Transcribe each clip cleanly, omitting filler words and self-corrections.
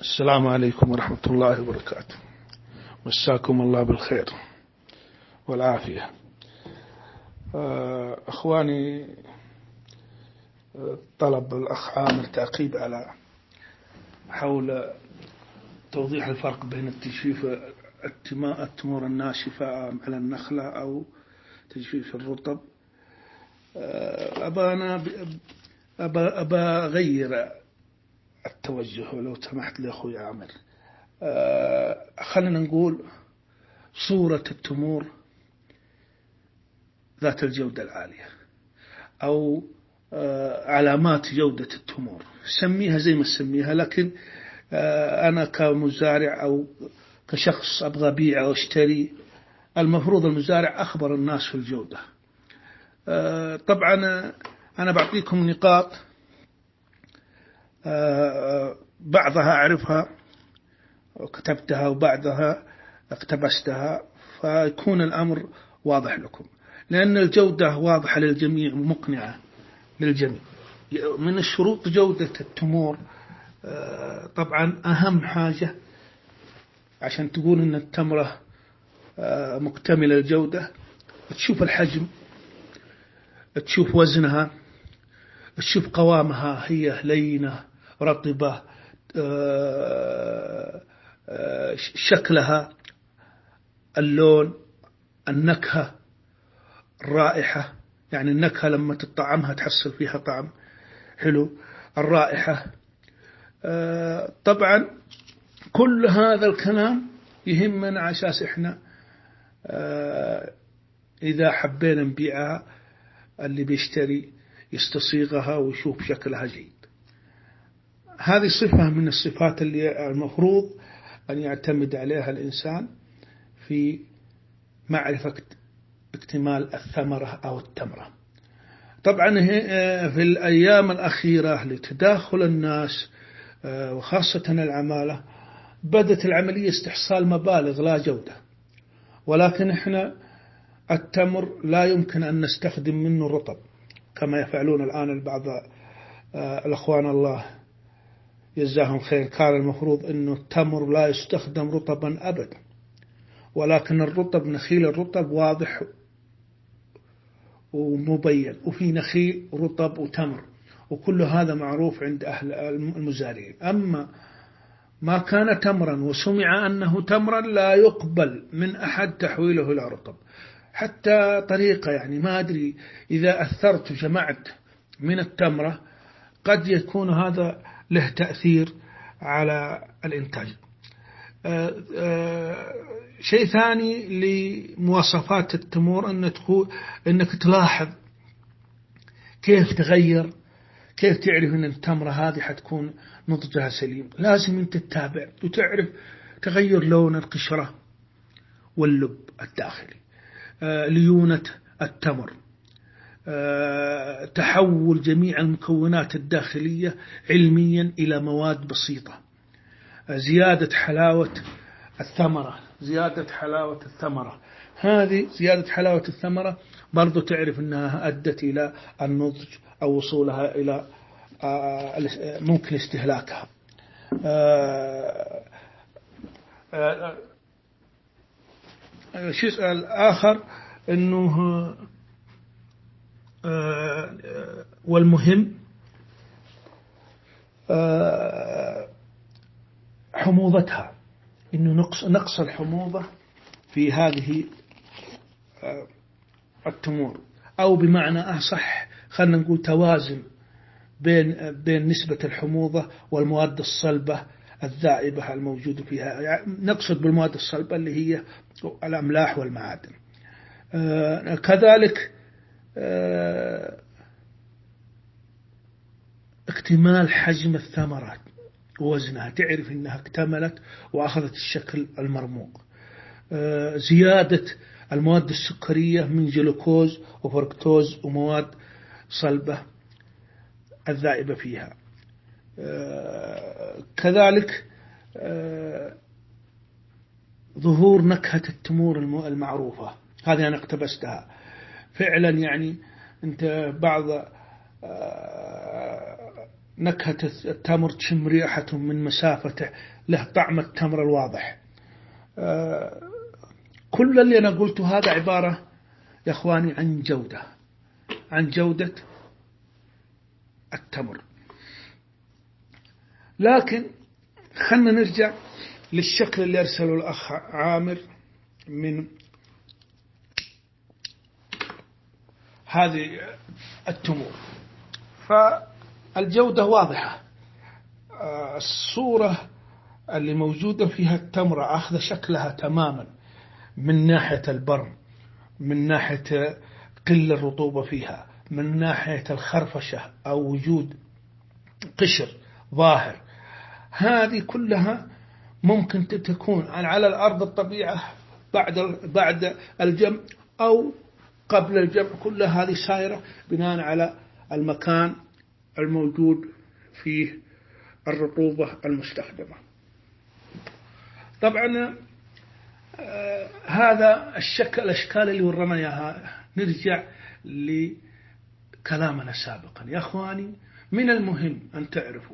السلام عليكم ورحمة الله وبركاته. مساكم الله بالخير والعافية. أخواني، طلب الأخ عامر تعقيب على حول توضيح الفرق بين التجفيف التمور الناشفة على النخلة أو تجفيف الرطب. أبا أغير التوجه لو سمحت لي أخوي عامر. خلينا نقول صورة التمور ذات الجودة العالية أو علامات جودة التمور، سميها زي ما سميها، لكن أنا كمزارع أو كشخص أبغى أبيع أو أشتري، المفروض المزارع أخبر الناس في الجودة. طبعا أنا بعطيكم نقاط، بعضها أعرفها وكتبتها وبعضها اقتبستها، فيكون الأمر واضح لكم، لأن الجودة واضحة للجميع ومقنعة للجميع. من الشروط جودة التمور، طبعا أهم حاجة عشان تقول أن التمرة مكتملة الجودة، تشوف الحجم، تشوف وزنها، تشوف قوامها، هي لينة رطبة، شكلها، اللون، النكهة، الرائحة، يعني النكهة لما تطعمها تحصل فيها طعم حلو، الرائحة. طبعا كل هذا الكلام يهمنا على أساس إحنا إذا حبينا نبيعها اللي بيشتري يستصيغها ويشوف شكلها جيد. هذه صفة من الصفات اللي المفروض أن يعتمد عليها الإنسان في معرفة اكتمال الثمرة أو التمرة. طبعا في الأيام الأخيرة لتداخل الناس وخاصة العمالة، بدت العملية استحصال مبالغ لا جودة، ولكن إحنا التمر لا يمكن أن نستخدم منه رطب كما يفعلون الآن البعض. الأخوان الله جزاهم خير، كان المفروض أنه التمر لا يستخدم رطبا أبدا، ولكن الرطب نخيل الرطب واضح ومبين، وفي نخيل رطب وتمر، وكل هذا معروف عند أهل المزارعين. أما ما كان تمرا وسمع أنه تمرا لا يقبل من أحد تحويله إلى رطب. حتى طريقة، يعني ما أدري، إذا أثرت وجمعت من التمرة قد يكون هذا له تأثير على الإنتاج. شيء ثاني لمواصفات التمور أنك تلاحظ كيف تغير، كيف تعرف أن التمرة هذه حتكون نضجها سليم. لازم أنت تتابع وتعرف تغير لون القشرة واللب الداخلي، ليونة التمر، تحول جميع المكونات الداخلية علميا إلى مواد بسيطة، زيادة حلاوة الثمرة، زيادة حلاوة الثمرة. هذه زيادة حلاوة الثمرة برضو تعرف أنها أدت إلى النضج أو وصولها إلى ممكن استهلاكها. الشيء الآخر أنه والمهم حموضتها، إنه نقص الحموضة في هذه التمور، أو بمعنى أصح خلنا نقول توازن بين نسبة الحموضة والمواد الصلبة الذائبة الموجودة فيها. يعني نقصد بالمواد الصلبة اللي هي الأملاح والمعادن. كذلك اكتمال حجم الثمرات ووزنها، تعرف أنها اكتملت وأخذت الشكل المرموق. زيادة المواد السكرية من جلوكوز وفركتوز ومواد صلبة الذائبة فيها. كذلك ظهور نكهة التمور المعروفة، هذه أنا اقتبستها فعلا. يعني أنت بعض نكهة التمر تشم ريحة من مسافته، له طعم التمر الواضح. كل اللي أنا قلته هذا عبارة يا أخواني عن جودة التمر. لكن خلنا نرجع للشكل اللي أرسله الأخ عامر من هذه التمور. فالجودة واضحة، الصورة اللي موجودة فيها التمرة أخذ شكلها تماما من ناحية البرم، من ناحية قل الرطوبة فيها، من ناحية الخرفشة أو وجود قشر ظاهر. هذه كلها ممكن تكون على الأرض الطبيعة بعد الجمع أو قبل الجمع، كلها هذه سائرة بناء على المكان الموجود فيه الرطوبة المستخدمة. طبعا هذا الأشكال اللي ورنا إياها. نرجع لكلامنا سابقا يا أخواني، من المهم أن تعرفوا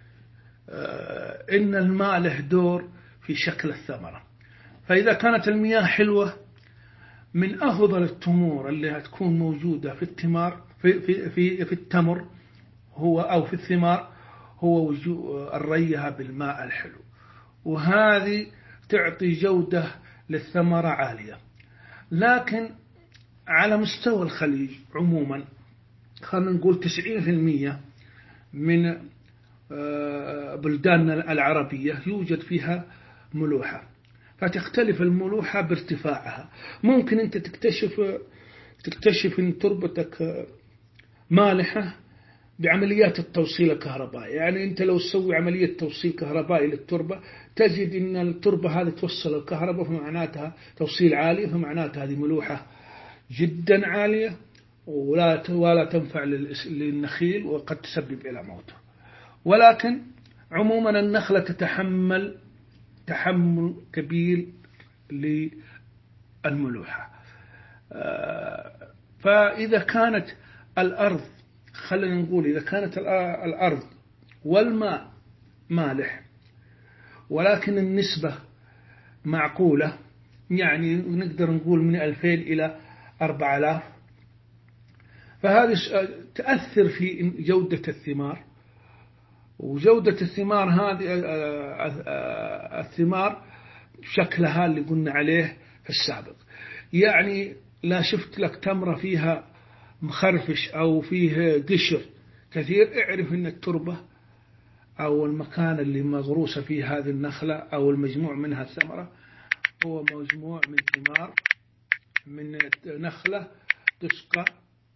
إن الماء له دور في شكل الثمرة. فإذا كانت المياه حلوة، من أفضل التمور اللي هتكون موجودة في التمر في التمر هو أو في الثمار هو الريها بالماء الحلو، وهذه تعطي جودة للثمرة عالية. لكن على مستوى الخليج عموما خلينا نقول 90% من بلداننا العربية يوجد فيها ملوحة، فتختلف الملوحة بارتفاعها. ممكن أنت تكتشف أن تربتك مالحة بعمليات التوصيل الكهربائي. يعني أنت لو تسوي عملية توصيل كهربائي للتربة تجد أن التربة هذه توصل الكهرباء، فمعناتها توصيل عالي، فمعناتها هذه ملوحة جدا عالية ولا تنفع للنخيل وقد تسبب إلى موته. ولكن عموما النخلة تتحمل تحمل كبير للملوحة. فإذا كانت الأرض، خلينا نقول إذا كانت الأرض والماء مالح ولكن النسبة معقولة، يعني نقدر نقول من 2000 إلى 4000، فهذه تأثر في جودة الثمار. وجودة الثمار هذه الثمار شكلها اللي قلنا عليه في السابق. يعني لا شفت لك تمرة فيها مخرفش أو فيه قشر كثير، اعرف أن التربة أو المكان اللي مغروسة فيه هذه النخلة أو المجموع منها الثمرة هو مجموع من ثمار من نخلة تسقى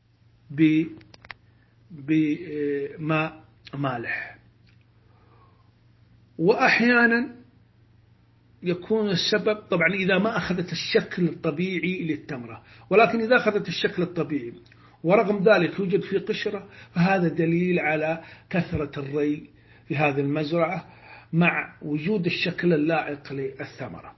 بماء مالح. وأحيانا يكون السبب طبعا إذا ما أخذت الشكل الطبيعي للتمرة، ولكن إذا أخذت الشكل الطبيعي ورغم ذلك يوجد في قشرة، فهذا دليل على كثرة الري في هذه المزرعة مع وجود الشكل اللائق للثمرة.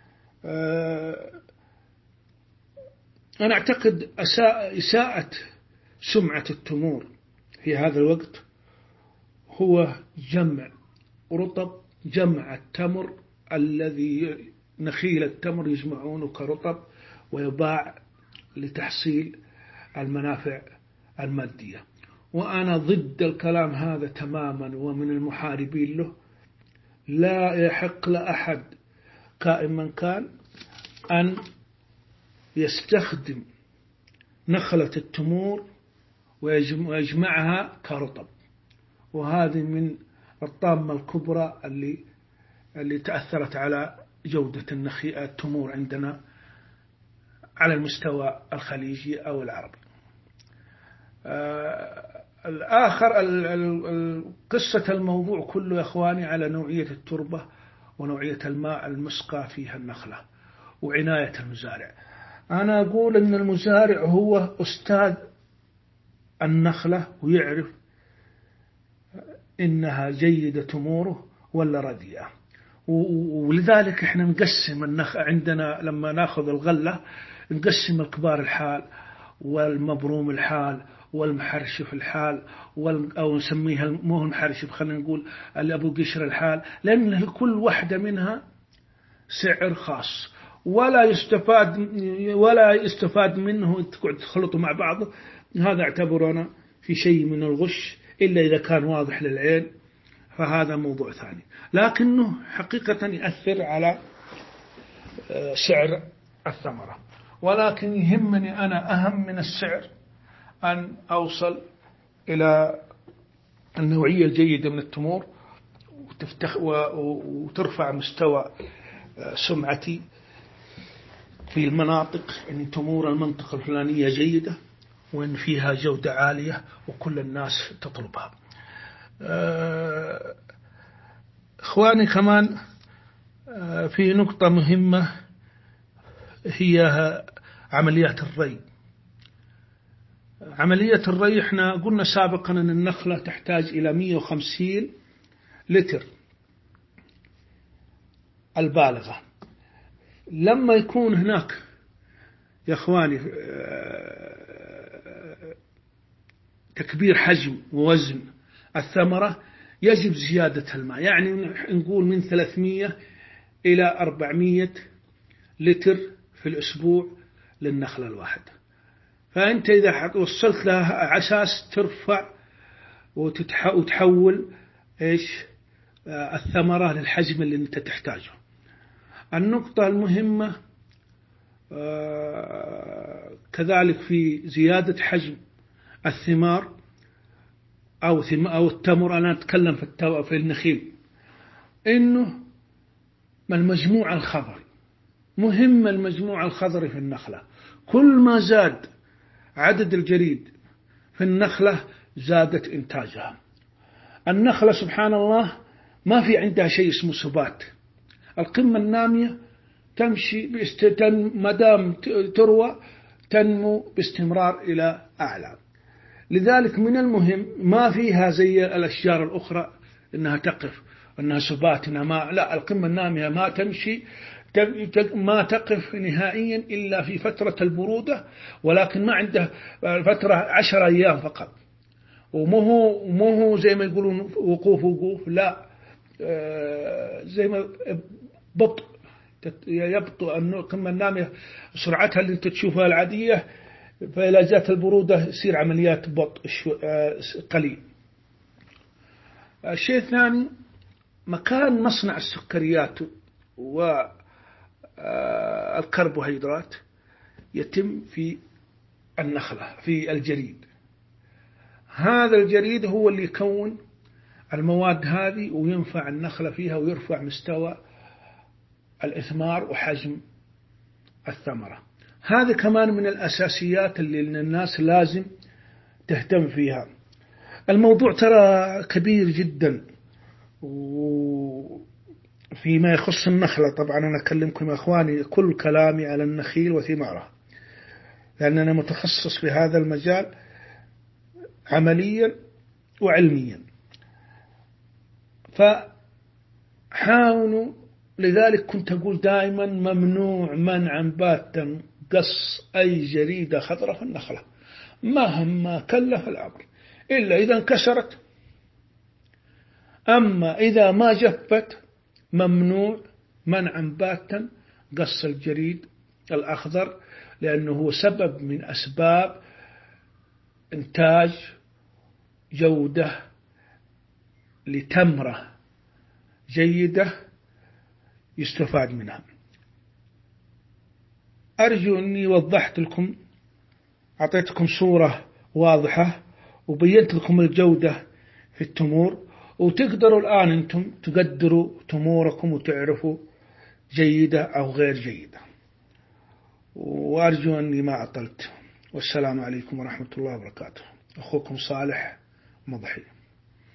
أنا أعتقد إساءة سمعة التمور في هذا الوقت هو جمع التمر الذي نخيل التمر يجمعونه كرطب ويباع لتحصيل المنافع المادية. وأنا ضد الكلام هذا تماما ومن المحاربين له. لا يحق لأحد كائن من كان أن يستخدم نخلة التمور ويجمعها كرطب، وهذه من الطامة الكبرى اللي تأثرت على جودة التمور عندنا على المستوى الخليجي أو العربي. الآخر قصة الموضوع كله يا أخواني على نوعية التربة ونوعية الماء المسقى فيها النخلة وعناية المزارع. أنا أقول أن المزارع هو أستاذ النخلة ويعرف إنها جيدة تموره ولا رديئة. ولذلك إحنا نقسم عندنا لما ناخذ الغلة نقسم الكبار الحال والمبروم الحال والمحرشف الحال أو نسميها مو المحرشف، خلينا نقول الأبو قشر الحال، لأن كل واحدة منها سعر خاص ولا يستفاد منه تقعد تخلطوا مع بعض. هذا اعتبرنا في شيء من الغش إلا إذا كان واضح للعين، فهذا موضوع ثاني، لكنه حقيقة يأثر على سعر الثمرة. ولكن يهمني أنا أهم من السعر أن أوصل إلى النوعية الجيدة من التمور وترفع مستوى سمعتي في المناطق، أن تمور المنطقة الفلانية جيدة وأن فيها جودة عالية وكل الناس تطلبها. إخواني كمان في نقطة مهمة هي عمليات الري. عملية الري احنا قلنا سابقا أن النخلة تحتاج إلى 150 لتر البالغة. لما يكون هناك يا إخواني تكبير حجم ووزن الثمرة يجب زيادة الماء، يعني نقول من 300 إلى 400 لتر في الأسبوع للنخلة الواحدة. فأنت إذا وصلت لها عساس ترفع وتحول الثمرة للحجم اللي أنت تحتاجه. النقطة المهمة كذلك في زيادة حجم الثمار أو التمر، أنا أتكلم في النخيل، إنه المجموع الخضري مهم. المجموع الخضري في النخلة كل ما زاد عدد الجريد في النخلة زادت إنتاجها. النخلة سبحان الله ما في عندها شيء اسمه سبات. القمة النامية تمشي مدام تروى تنمو باستمرار إلى أعلى. لذلك من المهم ما فيها زي الأشجار الأخرى إنها تقف، إنها سبات، إنها ما لا. القمة النامية ما تمشي ما تقف نهائيا إلا في فترة البرودة، ولكن ما عنده فترة 10 أيام فقط، ومو زي ما يقولون وقوف لا، زي ما بطء يبطئ. القمة النامية سرعتها اللي انت تشوفها العادية، فإذا جاءت البرودة يصير عمليات بطء قليل. الشيء الثاني مكان مصنع السكريات والكربوهيدرات يتم في النخلة في الجريد. هذا الجريد هو اللي يكون المواد هذه وينفع النخلة فيها ويرفع مستوى الإثمار وحجم الثمرة. هذا كمان من الأساسيات اللي الناس لازم تهتم فيها. الموضوع ترى كبير جدا، وفيما يخص النخلة طبعا أنا أكلمكم يا أخواني كل كلامي على النخيل وثماره، لأن أنا متخصص في هذا المجال عمليا وعلميا. فحاولوا، لذلك كنت أقول دائما ممنوع منعا باتا قص أي جريدة خضراء في النخلة مهما كلف الأمر، إلا إذا انكسرت. أما إذا ما جفت ممنوع منعا باتا قص الجريد الأخضر، لأنه هو سبب من أسباب إنتاج جودة لتمرة جيدة يستفاد منها. أرجو أني وضحت لكم، أعطيتكم صورة واضحة وبينت لكم الجودة في التمور، وتقدروا الآن أنتم تقدروا تموركم وتعرفوا جيدة أو غير جيدة. وأرجو أني ما عطلت، والسلام عليكم ورحمة الله وبركاته. أخوكم صالح مضحي.